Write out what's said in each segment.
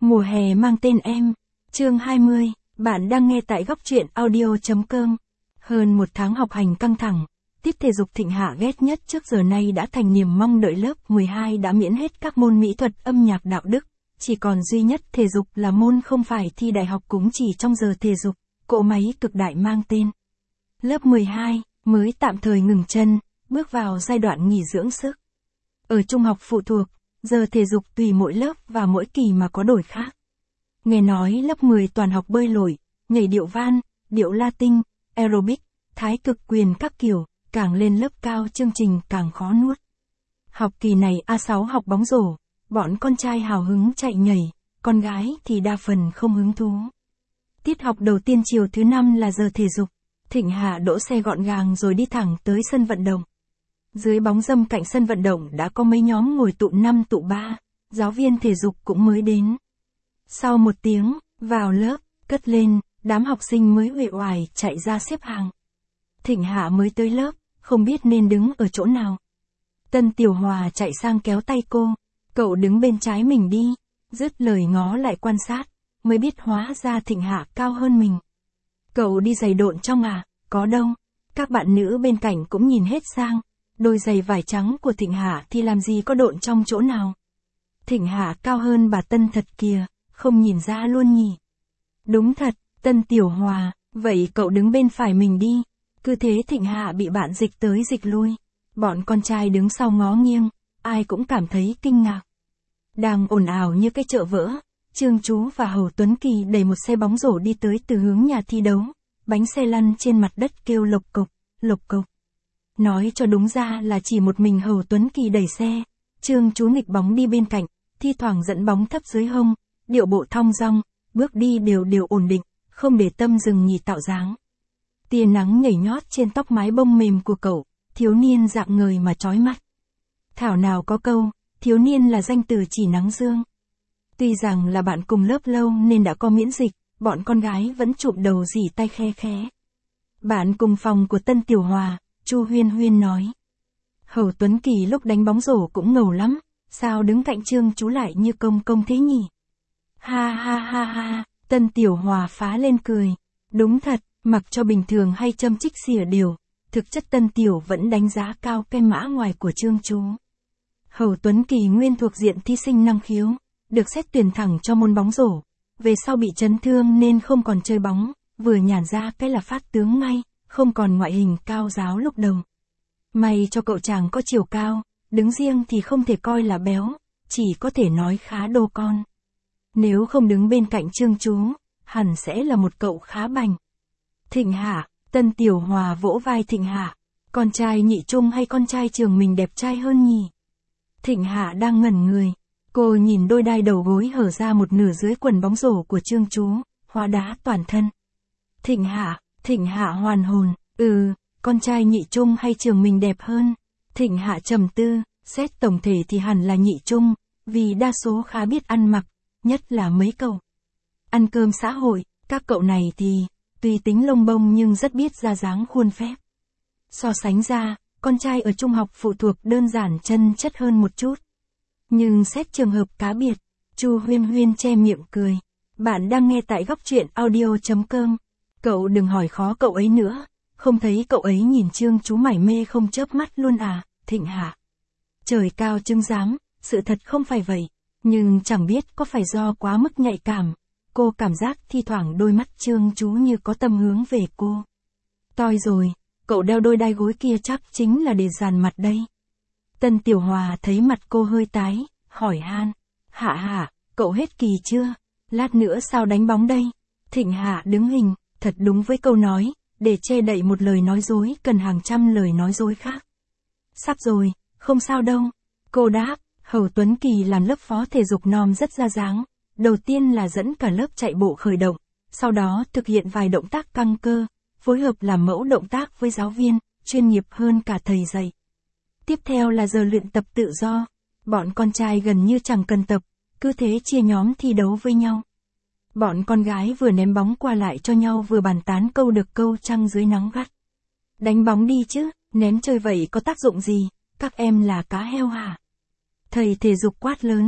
Mùa hè mang tên em. Chương 20, bạn đang nghe tại góc truyện audio.com. Hơn một tháng học hành căng thẳng, tiết thể dục Thịnh Hạ ghét nhất trước giờ nay đã thành niềm mong đợi. Lớp 12 đã miễn hết các môn mỹ thuật, âm nhạc, đạo đức, chỉ còn duy nhất thể dục là môn không phải thi đại học. Cũng chỉ trong giờ thể dục, cỗ máy cực đại mang tên lớp 12 mới tạm thời ngừng chân, bước vào giai đoạn nghỉ dưỡng sức. Ở trung học phụ thuộc, giờ thể dục tùy mỗi lớp và mỗi kỳ mà có đổi khác. Nghe nói lớp 10 toàn học bơi lội, nhảy điệu van, điệu Latin, aerobic, thái cực quyền các kiểu, càng lên lớp cao chương trình càng khó nuốt. Học kỳ này A6 học bóng rổ, bọn con trai hào hứng chạy nhảy, con gái thì đa phần không hứng thú. Tiết học đầu tiên chiều thứ 5 là giờ thể dục. Thịnh Hạ đỗ xe gọn gàng rồi đi thẳng tới sân vận động. Dưới bóng râm cạnh sân vận động đã có mấy nhóm ngồi tụ 5 tụ 3, giáo viên thể dục cũng mới đến. Sau một tiếng, vào lớp, cất lên, đám học sinh mới uể oải chạy ra xếp hàng. Thịnh Hạ mới tới lớp, không biết nên đứng ở chỗ nào. Tân Tiểu Hòa chạy sang kéo tay cô, cậu đứng bên trái mình đi, dứt lời ngó lại quan sát, mới biết hóa ra Thịnh Hạ cao hơn mình. Cậu đi giày độn trong à, có đâu. Các bạn nữ bên cạnh cũng nhìn hết sang, đôi giày vải trắng của Thịnh Hạ thì làm gì có độn trong chỗ nào. Thịnh Hạ cao hơn bà Tân thật kìa, không nhìn ra luôn nhỉ. Đúng thật, Tân Tiểu Hòa, vậy cậu đứng bên phải mình đi. Cứ thế Thịnh Hạ bị bạn dịch tới dịch lui. Bọn con trai đứng sau ngó nghiêng, ai cũng cảm thấy kinh ngạc. Đang ồn ào như cái chợ vỡ, Trương Chú và Hầu Tuấn Kỳ đẩy một xe bóng rổ đi tới từ hướng nhà thi đấu. Bánh xe lăn trên mặt đất kêu lộc cộc, lộc cộc. Nói cho đúng ra là chỉ một mình Hầu Tuấn Kỳ đẩy xe. Trương Chú nghịch bóng đi bên cạnh, thi thoảng dẫn bóng thấp dưới hông, điệu bộ thong dong, bước đi đều đều ổn định, không để tâm dừng nhì tạo dáng. Tia nắng nhảy nhót trên tóc mái bông mềm của cậu, thiếu niên dạng người mà chói mắt. Thảo nào có câu, thiếu niên là danh từ chỉ nắng dương. Tuy rằng là bạn cùng lớp lâu nên đã có miễn dịch, bọn con gái vẫn chụm đầu rỉ tay khe khé. Bạn cùng phòng của Tân Tiểu Hòa, Chu Huyên Huyên nói. Hầu Tuấn Kỳ lúc đánh bóng rổ cũng ngầu lắm, sao đứng cạnh Trương Chú lại như công công thế nhỉ? Ha ha ha ha, Tân Tiểu Hòa phá lên cười. Đúng thật, mặc cho bình thường hay châm chích xỉa điều, thực chất Tân Tiểu vẫn đánh giá cao cái mã ngoài của Trương Chú. Hầu Tuấn Kỳ nguyên thuộc diện thí sinh năng khiếu, được xét tuyển thẳng cho môn bóng rổ. Về sau bị chấn thương nên không còn chơi bóng, vừa nhàn ra cái là phát tướng ngay, không còn ngoại hình cao ráo lúc đầu. May cho cậu chàng có chiều cao, đứng riêng thì không thể coi là béo, chỉ có thể nói khá đô con. Nếu không đứng bên cạnh Trương Chú, hẳn sẽ là một cậu khá bành. Thịnh Hạ, Tân Tiểu Hòa vỗ vai Thịnh Hạ, con trai nhị trung hay con trai trường mình đẹp trai hơn nhỉ? Thịnh Hạ đang ngẩn người, cô nhìn đôi đai đầu gối hở ra một nửa dưới quần bóng rổ của Trương Chú, hóa đá toàn thân. Thịnh Hạ hoàn hồn, con trai nhị trung hay trường mình đẹp hơn? Thịnh Hạ trầm tư, xét tổng thể thì hẳn là nhị trung, vì đa số khá biết ăn mặc, nhất là mấy cậu ăn cơm xã hội, các cậu này thì, tuy tính lông bông nhưng rất biết ra dáng khuôn phép. So sánh ra, con trai ở trung học phụ thuộc đơn giản chân chất hơn một chút. Nhưng xét trường hợp cá biệt, Chu Huyên Huyên che miệng cười. Bạn đang nghe tại góc truyện audio.com. Cậu đừng hỏi khó cậu ấy nữa, không thấy cậu ấy nhìn Trương Chú mải mê không chớp mắt luôn à, Thịnh Hạ. Trời cao chứng giám, sự thật không phải vậy, nhưng chẳng biết có phải do quá mức nhạy cảm. Cô cảm giác thi thoảng đôi mắt Trương Chú như có tâm hướng về cô. Toi rồi, cậu đeo đôi đai gối kia chắc chính là để dàn mặt đây. Tân Tiểu Hòa thấy mặt cô hơi tái, hỏi han. Hạ, cậu hết kỳ chưa? Lát nữa sao đánh bóng đây? Thịnh Hạ đứng hình, thật đúng với câu nói, để che đậy một lời nói dối cần hàng trăm lời nói dối khác. Sắp rồi, không sao đâu. Cô đáp, Hầu Tuấn Kỳ làm lớp phó thể dục nom rất ra dáng. Đầu tiên là dẫn cả lớp chạy bộ khởi động, sau đó thực hiện vài động tác căng cơ, phối hợp làm mẫu động tác với giáo viên, chuyên nghiệp hơn cả thầy dạy. Tiếp theo là giờ luyện tập tự do. Bọn con trai gần như chẳng cần tập, cứ thế chia nhóm thi đấu với nhau. Bọn con gái vừa ném bóng qua lại cho nhau vừa bàn tán câu được câu trăng dưới nắng gắt. Đánh bóng đi chứ, ném chơi vậy có tác dụng gì, các em là cá heo hả? Thầy thể dục quát lớn.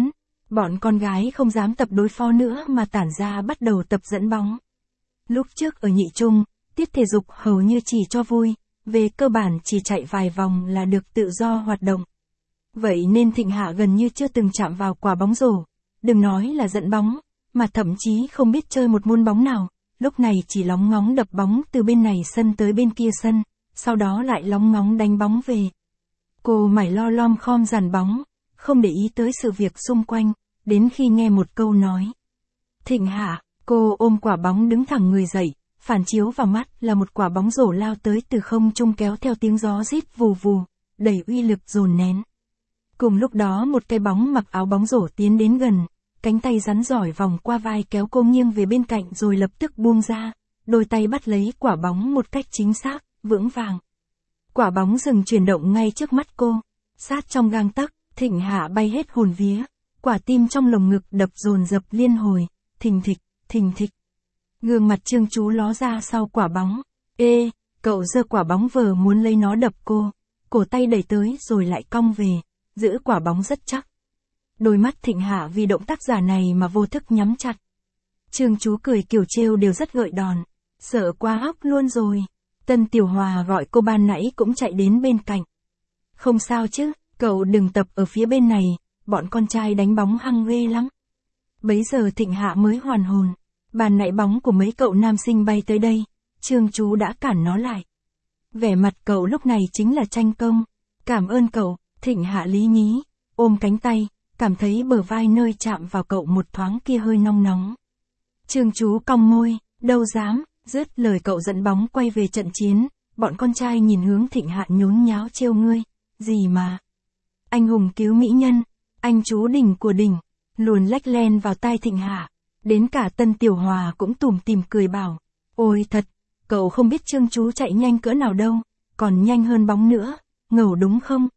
Bọn con gái không dám tập đối phó nữa mà tản ra bắt đầu tập dẫn bóng. Lúc trước ở nhị trung, tiết thể dục hầu như chỉ cho vui, về cơ bản chỉ chạy vài vòng là được tự do hoạt động. Vậy nên Thịnh Hạ gần như chưa từng chạm vào quả bóng rổ, đừng nói là dẫn bóng, mà thậm chí không biết chơi một môn bóng nào, lúc này chỉ lóng ngóng đập bóng từ bên này sân tới bên kia sân, sau đó lại lóng ngóng đánh bóng về. Cô mải lo lom khom dàn bóng, không để ý tới sự việc xung quanh, đến khi nghe một câu nói. Thịnh Hạ, cô ôm quả bóng đứng thẳng người dậy, phản chiếu vào mắt là một quả bóng rổ lao tới từ không trung kéo theo tiếng gió rít vù vù, đầy uy lực dồn nén. Cùng lúc đó một cái bóng mặc áo bóng rổ tiến đến gần, cánh tay rắn giỏi vòng qua vai kéo cô nghiêng về bên cạnh rồi lập tức buông ra, đôi tay bắt lấy quả bóng một cách chính xác, vững vàng. Quả bóng dừng chuyển động ngay trước mắt cô, sát trong gang tấc, Thịnh Hạ bay hết hồn vía, quả tim trong lồng ngực đập dồn dập liên hồi, thình thịch, thình thịch. Gương mặt Trương Chú ló ra sau quả bóng. Ê, cậu giơ quả bóng vờ muốn lấy nó đập cô, cổ tay đẩy tới rồi lại cong về, giữ quả bóng rất chắc. Đôi mắt Thịnh Hạ vì động tác giả này mà vô thức nhắm chặt. Trương Chú cười kiểu trêu đều rất gợi đòn. Sợ quá hóc luôn rồi. Tân Tiểu Hòa gọi cô ban nãy cũng chạy đến bên cạnh. Không sao chứ, cậu đừng tập ở phía bên này, bọn con trai đánh bóng hăng ghê lắm. Bấy giờ Thịnh Hạ mới hoàn hồn. Bàn nãy bóng của mấy cậu nam sinh bay tới đây, Trương Chú đã cản nó lại. Vẻ mặt cậu lúc này chính là tranh công. Cảm ơn cậu, Thịnh Hạ lý nhí, ôm cánh tay, cảm thấy bờ vai nơi chạm vào cậu một thoáng kia hơi nóng nóng. Trương Chú cong môi, đâu dám, dứt lời cậu dẫn bóng quay về trận chiến, bọn con trai nhìn hướng Thịnh Hạ nhốn nháo trêu ngươi, gì mà. Anh hùng cứu mỹ nhân, anh chú đỉnh của đỉnh, luồn lách len vào tai Thịnh Hạ. Đến cả Tân Tiểu Hòa cũng tủm tỉm cười bảo, ôi thật, cậu không biết Trương Chú chạy nhanh cỡ nào đâu, còn nhanh hơn bóng nữa, ngầu đúng không?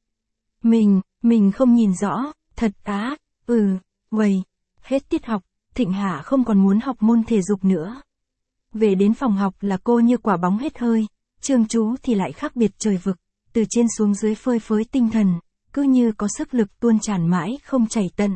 Mình không nhìn rõ, thật á, vậy, hết tiết học, Thịnh Hạ không còn muốn học môn thể dục nữa. Về đến phòng học là cô như quả bóng hết hơi, Trương Chú thì lại khác biệt trời vực, từ trên xuống dưới phơi phới tinh thần, cứ như có sức lực tuôn tràn mãi không chảy tận.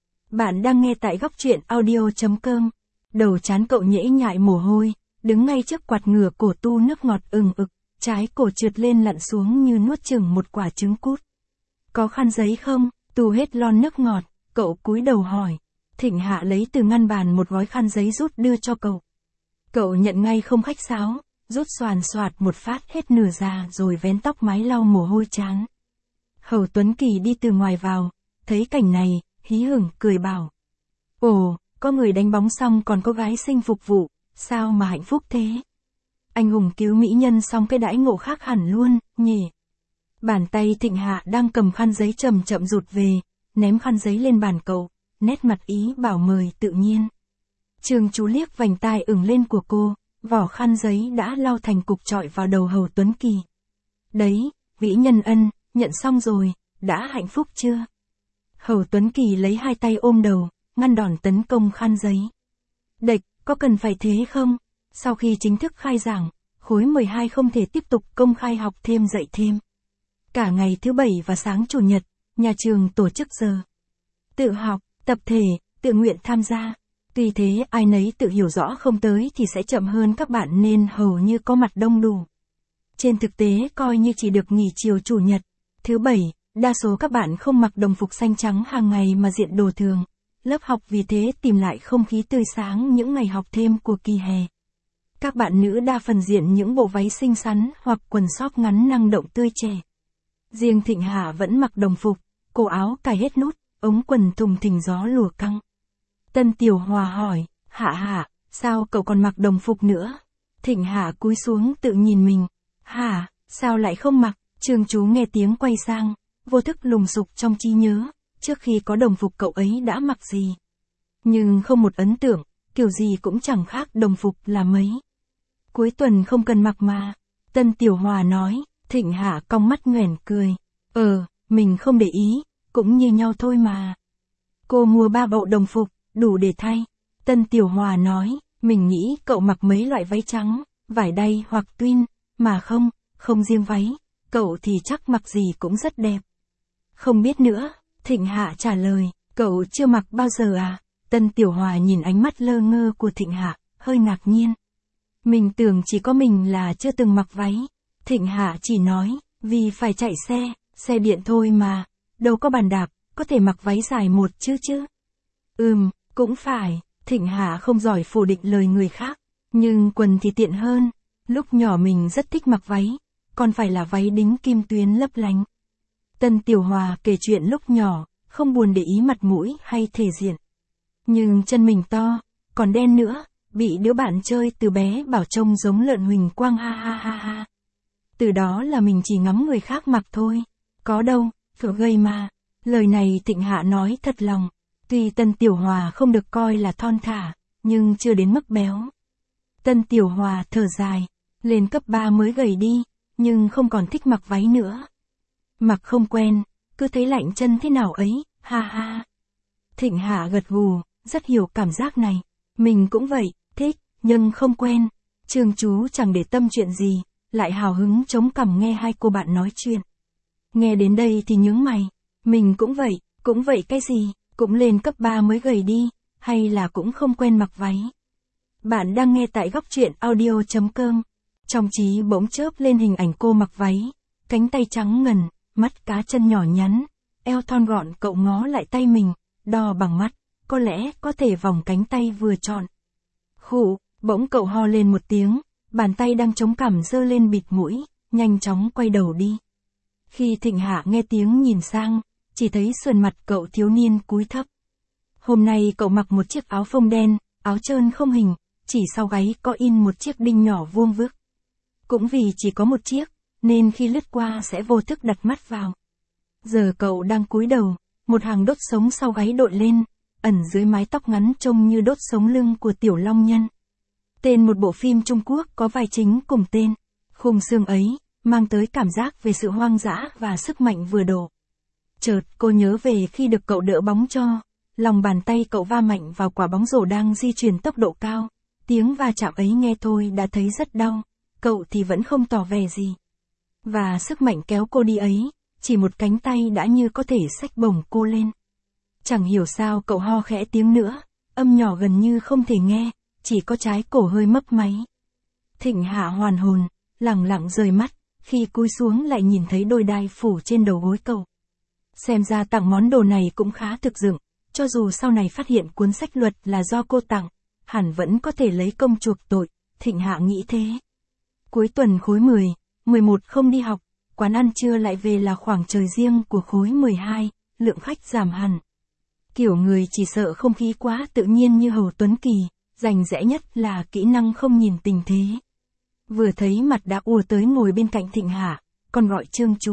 Bạn đang nghe tại góc truyện audio.com. Đầu trán cậu nhễ nhại mồ hôi, đứng ngay trước quạt ngửa cổ tu nước ngọt ừng ực, trái cổ trượt lên lặn xuống như nuốt chửng một quả trứng cút. Có khăn giấy không? Tu hết lon nước ngọt, cậu cúi đầu hỏi. Thịnh Hạ lấy từ ngăn bàn một gói khăn giấy rút đưa cho cậu. Cậu nhận ngay không khách sáo, rút xoàn xoạt một phát hết nửa ra rồi vén tóc mái lau mồ hôi trán. Hầu Tuấn Kỳ đi từ ngoài vào, thấy cảnh này, hí hửng cười bảo. Ồ, có người đánh bóng xong còn có gái xinh phục vụ, sao mà hạnh phúc thế? Anh hùng cứu mỹ nhân xong cái đãi ngộ khác hẳn luôn, nhỉ? Bàn tay Thịnh Hạ đang cầm khăn giấy chậm chậm rụt về, ném khăn giấy lên bàn cậu, nét mặt ý bảo mời tự nhiên. Trương Chú liếc vành tai ửng lên của cô, vỏ khăn giấy đã lau thành cục chọi vào đầu Hầu Tuấn Kỳ. Đấy, vĩ nhân ân, nhận xong rồi, đã hạnh phúc chưa? Hầu Tuấn Kỳ lấy hai tay ôm đầu, ngăn đòn tấn công khăn giấy. Đệch, có cần phải thế không? Sau khi chính thức khai giảng, khối 12 không thể tiếp tục công khai học thêm dạy thêm. Cả ngày thứ Bảy và sáng Chủ nhật, nhà trường tổ chức giờ tự học, tập thể, tự nguyện tham gia. Tuy thế ai nấy tự hiểu rõ không tới thì sẽ chậm hơn các bạn nên hầu như có mặt đông đủ. Trên thực tế coi như chỉ được nghỉ chiều Chủ nhật, thứ Bảy, đa số các bạn không mặc đồng phục xanh trắng hàng ngày mà diện đồ thường. Lớp học vì thế tìm lại không khí tươi sáng những ngày học thêm của kỳ hè. Các bạn nữ đa phần diện những bộ váy xinh xắn hoặc quần sóc ngắn năng động tươi trẻ. Riêng Thịnh Hạ vẫn mặc đồng phục, cổ áo cài hết nút, ống quần thùng thình gió lùa căng. Tân Tiểu Hòa hỏi, Hạ, sao cậu còn mặc đồng phục nữa? Thịnh Hạ cúi xuống tự nhìn mình. Hả, sao lại không mặc? Trương Chú nghe tiếng quay sang, vô thức lùng sục trong trí nhớ, trước khi có đồng phục cậu ấy đã mặc gì. Nhưng không một ấn tượng, kiểu gì cũng chẳng khác đồng phục là mấy. Cuối tuần không cần mặc mà. Tân Tiểu Hòa nói. Thịnh Hạ cong mắt nhoẻn cười. Mình không để ý, cũng như nhau thôi mà. Cô mua 3 bộ đồng phục, đủ để thay. Tân Tiểu Hòa nói, mình nghĩ cậu mặc mấy loại váy trắng, vải đay hoặc twin, mà không riêng váy, cậu thì chắc mặc gì cũng rất đẹp. Không biết nữa, Thịnh Hạ trả lời, Cậu chưa mặc bao giờ à? Tân Tiểu Hòa nhìn ánh mắt lơ ngơ của Thịnh Hạ, hơi ngạc nhiên. Mình tưởng chỉ có mình là chưa từng mặc váy. Thịnh Hạ chỉ nói, vì phải chạy xe điện thôi mà, đâu có bàn đạp, có thể mặc váy dài một chứ. Cũng phải, Thịnh Hạ không giỏi phủ định lời người khác, nhưng quần thì tiện hơn. Lúc nhỏ mình rất thích mặc váy, còn phải là váy đính kim tuyến lấp lánh. Tân Tiểu Hòa kể chuyện lúc nhỏ, không buồn để ý mặt mũi hay thể diện. Nhưng chân mình to, còn đen nữa, bị đứa bạn chơi từ bé bảo trông giống lợn huỳnh quang ha. Từ đó là mình chỉ ngắm người khác mặc thôi. Có đâu, kiểu gầy mà. Lời này Thịnh Hạ nói thật lòng. Tuy Tân Tiểu Hòa không được coi là thon thả, nhưng chưa đến mức béo. Tân Tiểu Hòa thở dài. Lên cấp 3 mới gầy đi, nhưng không còn thích mặc váy nữa. Mặc không quen, cứ thấy lạnh chân thế nào ấy, ha. Thịnh Hạ gật gù, rất hiểu cảm giác này. Mình cũng vậy, thích, nhưng không quen. Trương Chú chẳng để tâm chuyện gì, lại hào hứng chống cằm nghe hai cô bạn nói chuyện. Nghe đến đây thì nhướng mày. Mình cũng vậy cái gì, cũng lên cấp 3 mới gầy đi, hay là cũng không quen mặc váy. Bạn đang nghe tại góc truyện audio.com. Trong trí bỗng chớp lên hình ảnh cô mặc váy, cánh tay trắng ngần, mắt cá chân nhỏ nhắn, eo thon gọn. Cậu ngó lại tay mình, đo bằng mắt, có lẽ có thể vòng cánh tay vừa chọn. Khụ, bỗng cậu ho lên một tiếng, bàn tay đang chống cằm giơ lên bịt mũi, nhanh chóng quay đầu đi. Khi Thịnh Hạ nghe tiếng nhìn sang, chỉ thấy sườn mặt cậu thiếu niên cúi thấp. Hôm nay cậu mặc một chiếc áo phông đen, áo trơn không hình, chỉ sau gáy có in một chiếc đinh nhỏ vuông vức. Cũng vì chỉ có một chiếc, nên khi lướt qua sẽ vô thức đặt mắt vào. Giờ cậu đang cúi đầu, một hàng đốt sống sau gáy đội lên, ẩn dưới mái tóc ngắn trông như đốt sống lưng của Tiểu Long Nhân. Tên một bộ phim Trung Quốc có vai chính cùng tên. Khung xương ấy, mang tới cảm giác về sự hoang dã và sức mạnh vừa độ. Chợt cô nhớ về khi được cậu đỡ bóng cho, lòng bàn tay cậu va mạnh vào quả bóng rổ đang di chuyển tốc độ cao. Tiếng va chạm ấy nghe thôi đã thấy rất đau, cậu thì vẫn không tỏ vẻ gì. Và sức mạnh kéo cô đi ấy, chỉ một cánh tay đã như có thể xách bổng cô lên. Chẳng hiểu sao cậu ho khẽ tiếng nữa, âm nhỏ gần như không thể nghe, chỉ có trái cổ hơi mấp máy. Thịnh Hạ hoàn hồn, lẳng lặng rời mắt, khi cúi xuống lại nhìn thấy đôi đai phủ trên đầu gối cậu. Xem ra tặng món đồ này cũng khá thực dụng, cho dù sau này phát hiện cuốn sách luật là do cô tặng, hẳn vẫn có thể lấy công chuộc tội, Thịnh Hạ nghĩ thế. Cuối tuần khối 10, 11 không đi học, quán ăn trưa lại về là khoảng trời riêng của khối 12, lượng khách giảm hẳn. Kiểu người chỉ sợ không khí quá tự nhiên như Hầu Tuấn Kỳ, rành rẽ nhất là kỹ năng không nhìn tình thế. Vừa thấy mặt đã ùa tới ngồi bên cạnh Thịnh Hạ, còn gọi Trương Chú.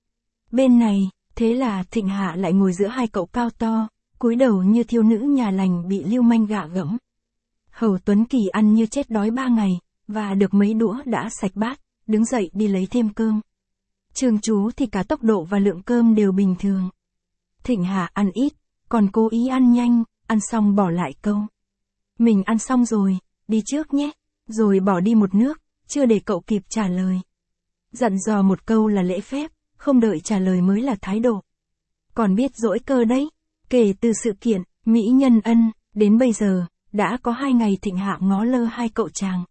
Bên này, thế là Thịnh Hạ lại ngồi giữa hai cậu cao to, cúi đầu như thiếu nữ nhà lành bị lưu manh gạ gẫm. Hầu Tuấn Kỳ ăn như chết đói 3 ngày, và được mấy đũa đã sạch bát, đứng dậy đi lấy thêm cơm. Trương Chú thì cả tốc độ và lượng cơm đều bình thường. Thịnh Hạ ăn ít, còn cố ý ăn nhanh, ăn xong bỏ lại câu. Mình ăn xong rồi, đi trước nhé, rồi bỏ đi một nước, chưa để cậu kịp trả lời. Dặn dò một câu là lễ phép, không đợi trả lời mới là thái độ. Còn biết dỗi cơ đấy, kể từ sự kiện, Mỹ Nhân Ân, đến bây giờ, đã có 2 ngày Thịnh Hạ ngó lơ hai cậu chàng.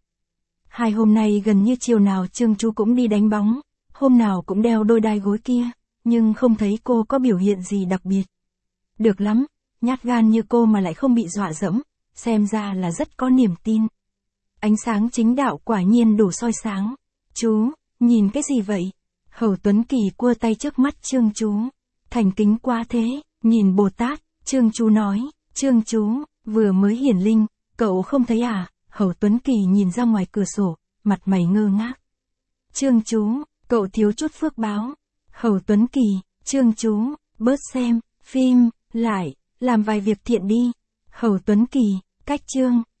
2 hôm nay gần như chiều nào Trương Chú cũng đi đánh bóng, hôm nào cũng đeo đôi đai gối kia, nhưng không thấy cô có biểu hiện gì đặc biệt. Được lắm, nhát gan như cô mà lại không bị dọa dẫm, xem ra là rất có niềm tin. Ánh sáng chính đạo quả nhiên đủ soi sáng. Chú, nhìn cái gì vậy? Hầu Tuấn Kỳ cua tay trước mắt Trương Chú. Thành kính quá thế, nhìn Bồ Tát, Trương Chú nói. Trương Chú, vừa mới hiển linh, cậu không thấy à? Hầu Tuấn Kỳ nhìn ra ngoài cửa sổ, mặt mày ngơ ngác. Trương Chú, cậu thiếu chút phước báo. Hầu Tuấn Kỳ, Trương Chú, bớt xem phim, lại, làm vài việc thiện đi. Hầu Tuấn Kỳ, cách Trương